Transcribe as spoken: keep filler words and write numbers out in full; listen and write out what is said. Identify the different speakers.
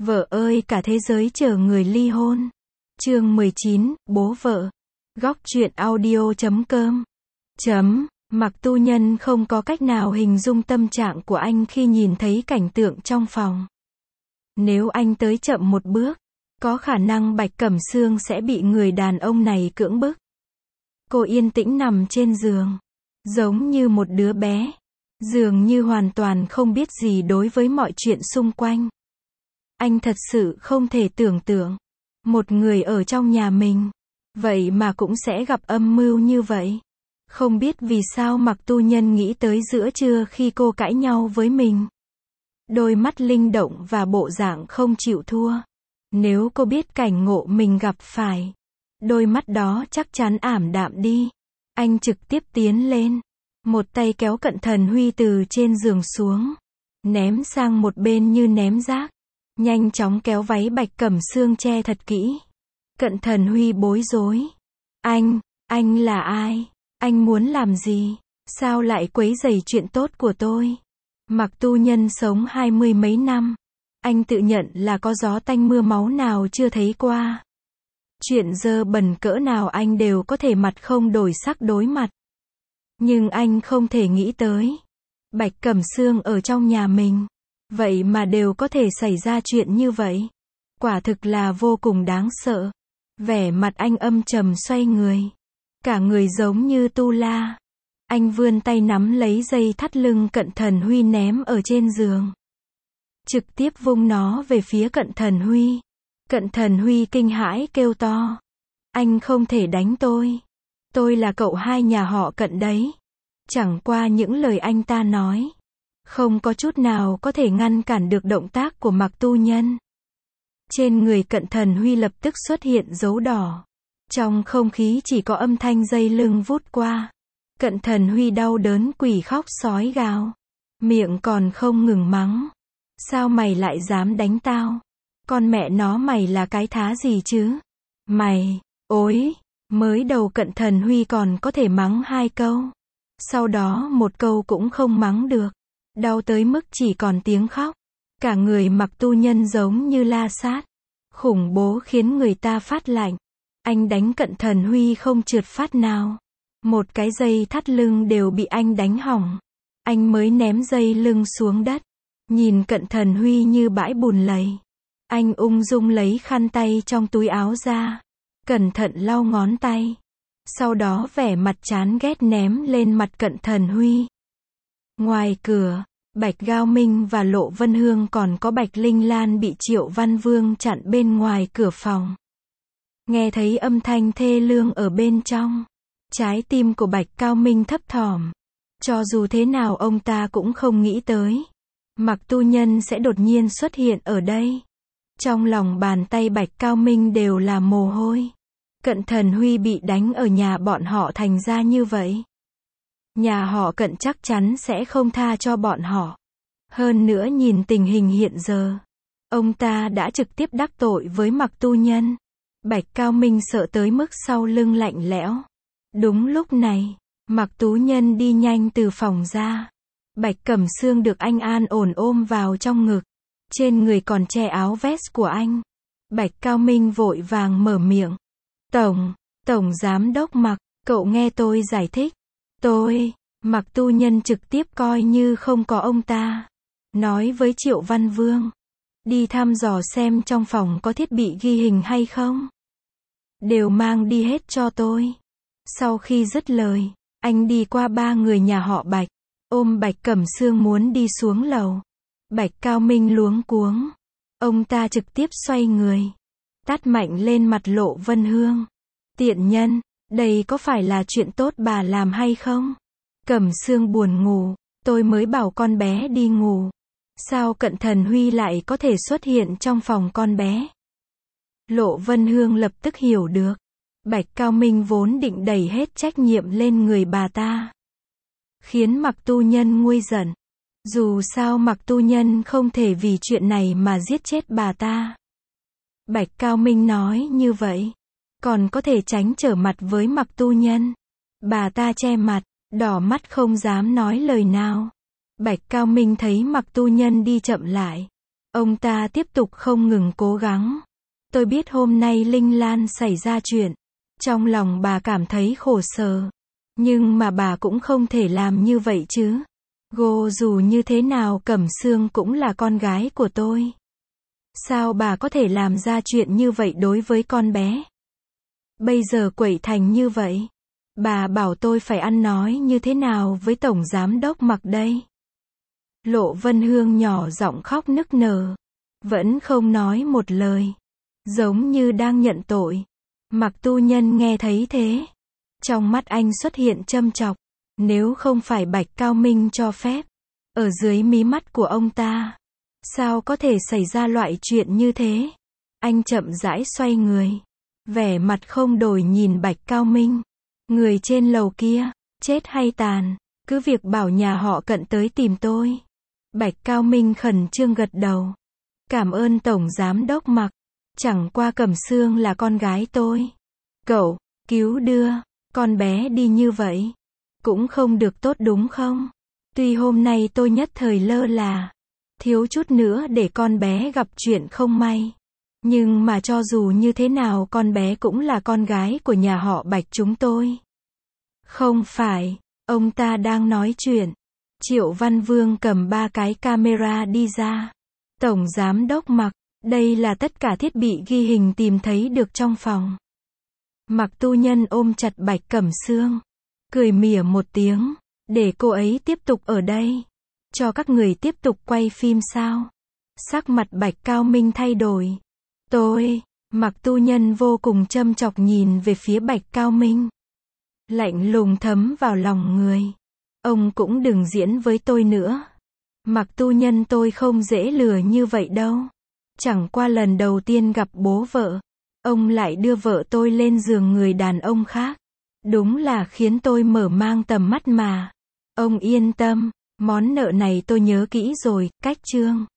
Speaker 1: Vợ ơi, cả thế giới chờ người ly hôn. Chương mười chín, bố vợ. Góc truyện audio chấm com. Chấm. Mạc Tu Nhân không có cách nào hình dung tâm trạng của anh khi nhìn thấy cảnh tượng trong phòng. Nếu anh tới chậm một bước, có khả năng Bạch Cẩm Sương sẽ bị người đàn ông này cưỡng bức. Cô yên tĩnh nằm trên giường, giống như một đứa bé, dường như hoàn toàn không biết gì đối với mọi chuyện xung quanh. Anh thật sự không thể tưởng tượng, một người ở trong nhà mình, vậy mà cũng sẽ gặp âm mưu như vậy. Không biết vì sao Mạc Tu Nhân nghĩ tới giữa trưa khi cô cãi nhau với mình. Đôi mắt linh động và bộ dạng không chịu thua. Nếu cô biết cảnh ngộ mình gặp phải, đôi mắt đó chắc chắn ảm đạm đi. Anh trực tiếp tiến lên, một tay kéo Cận Thần Huy từ trên giường xuống, ném sang một bên như ném rác. Nhanh chóng kéo váy Bạch Cẩm Sương che thật kỹ. Cận Thần Huy bối rối. Anh, anh là ai? Anh muốn làm gì? Sao lại quấy rầy chuyện tốt của tôi? Mạc Tu Nhân sống hai mươi mấy năm. Anh tự nhận là có gió tanh mưa máu nào chưa thấy qua. Chuyện dơ bẩn cỡ nào anh đều có thể mặt không đổi sắc đối mặt. Nhưng anh không thể nghĩ tới. Bạch Cẩm Sương ở trong nhà mình. Vậy mà đều có thể xảy ra chuyện như vậy. Quả thực là vô cùng đáng sợ. Vẻ mặt anh âm trầm xoay người. Cả người giống như tu la. Anh vươn tay nắm lấy dây thắt lưng Cận Thần Huy ném ở trên giường. Trực tiếp vung nó về phía Cận Thần Huy. Cận Thần Huy kinh hãi kêu to. Anh không thể đánh tôi. Tôi là cậu hai nhà họ Cận đấy. Chẳng qua những lời anh ta nói, không có chút nào có thể ngăn cản được động tác của Mạc Tu Nhân. Trên người Cận Thần Huy lập tức xuất hiện dấu đỏ. Trong không khí chỉ có âm thanh dây lưng vút qua. Cận Thần Huy đau đớn quỷ khóc sói gào. Miệng còn không ngừng mắng. Sao mày lại dám đánh tao? Con mẹ nó mày là cái thá gì chứ? Mày, ối, mới đầu Cận Thần Huy còn có thể mắng hai câu. Sau đó một câu cũng không mắng được. Đau tới mức chỉ còn tiếng khóc. Cả người Mạc Tu Nhân giống như la sát. Khủng bố khiến người ta phát lạnh. Anh đánh Cận Thần Huy không trượt phát nào. Một cái dây thắt lưng đều bị anh đánh hỏng. Anh mới ném dây lưng xuống đất. Nhìn Cận Thần Huy như bãi bùn lầy. Anh ung dung lấy khăn tay trong túi áo ra. Cẩn thận lau ngón tay. Sau đó vẻ mặt chán ghét ném lên mặt Cận Thần Huy. Ngoài cửa, Bạch Gao Minh và Lộ Vân Hương còn có Bạch Linh Lan bị Triệu Văn Vương chặn bên ngoài cửa phòng. Nghe thấy âm thanh thê lương ở bên trong, trái tim của Bạch Cao Minh thấp thỏm. Cho dù thế nào ông ta cũng không nghĩ tới, Mạc Tu Nhân sẽ đột nhiên xuất hiện ở đây. Trong lòng bàn tay Bạch Cao Minh đều là mồ hôi. Cận Thần Huy bị đánh ở nhà bọn họ thành ra như vậy. Nhà họ Cận chắc chắn sẽ không tha cho bọn họ. Hơn nữa nhìn tình hình hiện giờ, ông ta đã trực tiếp đắc tội với Mạc Tu Nhân. Bạch Cao Minh sợ tới mức sau lưng lạnh lẽo. Đúng lúc này, Mạc Tú Nhân đi nhanh từ phòng ra. Bạch Cẩm Sương được anh an ổn ôm vào trong ngực. Trên người còn che áo vest của anh. Bạch Cao Minh vội vàng mở miệng. Tổng, Tổng Giám Đốc Mạc, cậu nghe tôi giải thích. Tôi, Mạc Tu Nhân trực tiếp coi như không có ông ta. Nói với Triệu Văn Vương. Đi thăm dò xem trong phòng có thiết bị ghi hình hay không. Đều mang đi hết cho tôi. Sau khi dứt lời, anh đi qua ba người nhà họ Bạch. Ôm Bạch Cẩm Sương muốn đi xuống lầu. Bạch Cao Minh luống cuống. Ông ta trực tiếp xoay người. Tát mạnh lên mặt Lộ Vân Hương. Tiện nhân, đây có phải là chuyện tốt bà làm hay không? Cẩm Sương buồn ngủ. Tôi mới bảo con bé đi ngủ. Sao Cận Thần Huy lại có thể xuất hiện trong phòng con bé? Lộ Vân Hương lập tức hiểu được. Bạch Cao Minh vốn định đẩy hết trách nhiệm lên người bà ta. Khiến Mạc Tu Nhân nguôi giận. Dù sao Mạc Tu Nhân không thể vì chuyện này mà giết chết bà ta. Bạch Cao Minh nói như vậy, còn có thể tránh trở mặt với Mạc Tu Nhân. Bà ta che mặt, đỏ mắt không dám nói lời nào. Bạch Cao Minh thấy Mạc Tu Nhân đi chậm lại. Ông ta tiếp tục không ngừng cố gắng. Tôi biết hôm nay Linh Lan xảy ra chuyện. Trong lòng bà cảm thấy khổ sở. Nhưng mà bà cũng không thể làm như vậy chứ. Gô dù như thế nào Cẩm Sương cũng là con gái của tôi. Sao bà có thể làm ra chuyện như vậy đối với con bé? Bây giờ quậy thành như vậy. Bà bảo tôi phải ăn nói như thế nào với Tổng Giám Đốc Mạc đây? Lộ Vân Hương nhỏ giọng khóc nức nở. Vẫn không nói một lời. Giống như đang nhận tội. Mạc Tu Nhân nghe thấy thế. Trong mắt anh xuất hiện châm chọc. Nếu không phải Bạch Cao Minh cho phép. Ở dưới mí mắt của ông ta. Sao có thể xảy ra loại chuyện như thế? Anh chậm rãi xoay người. Vẻ mặt không đổi nhìn Bạch Cao Minh. Người trên lầu kia, chết hay tàn, cứ việc bảo nhà họ Cận tới tìm tôi. Bạch Cao Minh khẩn trương gật đầu. Cảm ơn Tổng Giám Đốc Mạc. Chẳng qua Cẩm Sương là con gái tôi. Cậu, cứu đưa, con bé đi như vậy. Cũng không được tốt đúng không? Tuy hôm nay tôi nhất thời lơ là. Thiếu chút nữa để con bé gặp chuyện không may. Nhưng mà cho dù như thế nào con bé cũng là con gái của nhà họ Bạch chúng tôi. Không phải, ông ta đang nói chuyện. Triệu Văn Vương cầm ba cái camera đi ra. Tổng Giám Đốc Mạc, đây là tất cả thiết bị ghi hình tìm thấy được trong phòng. Mạc Tu Nhân ôm chặt Bạch Cẩm Sương. Cười mỉa một tiếng. Để cô ấy tiếp tục ở đây. Cho các người tiếp tục quay phim sao? Sắc mặt Bạch Cao Minh thay đổi. Tôi, Mạc Tu Nhân vô cùng châm chọc nhìn về phía Bạch Cao Minh. Lạnh lùng thấm vào lòng người. Ông cũng đừng diễn với tôi nữa. Mạc Tu Nhân tôi không dễ lừa như vậy đâu. Chẳng qua lần đầu tiên gặp bố vợ. Ông lại đưa vợ tôi lên giường người đàn ông khác. Đúng là khiến tôi mở mang tầm mắt mà. Ông yên tâm, món nợ này tôi nhớ kỹ rồi, cách chương.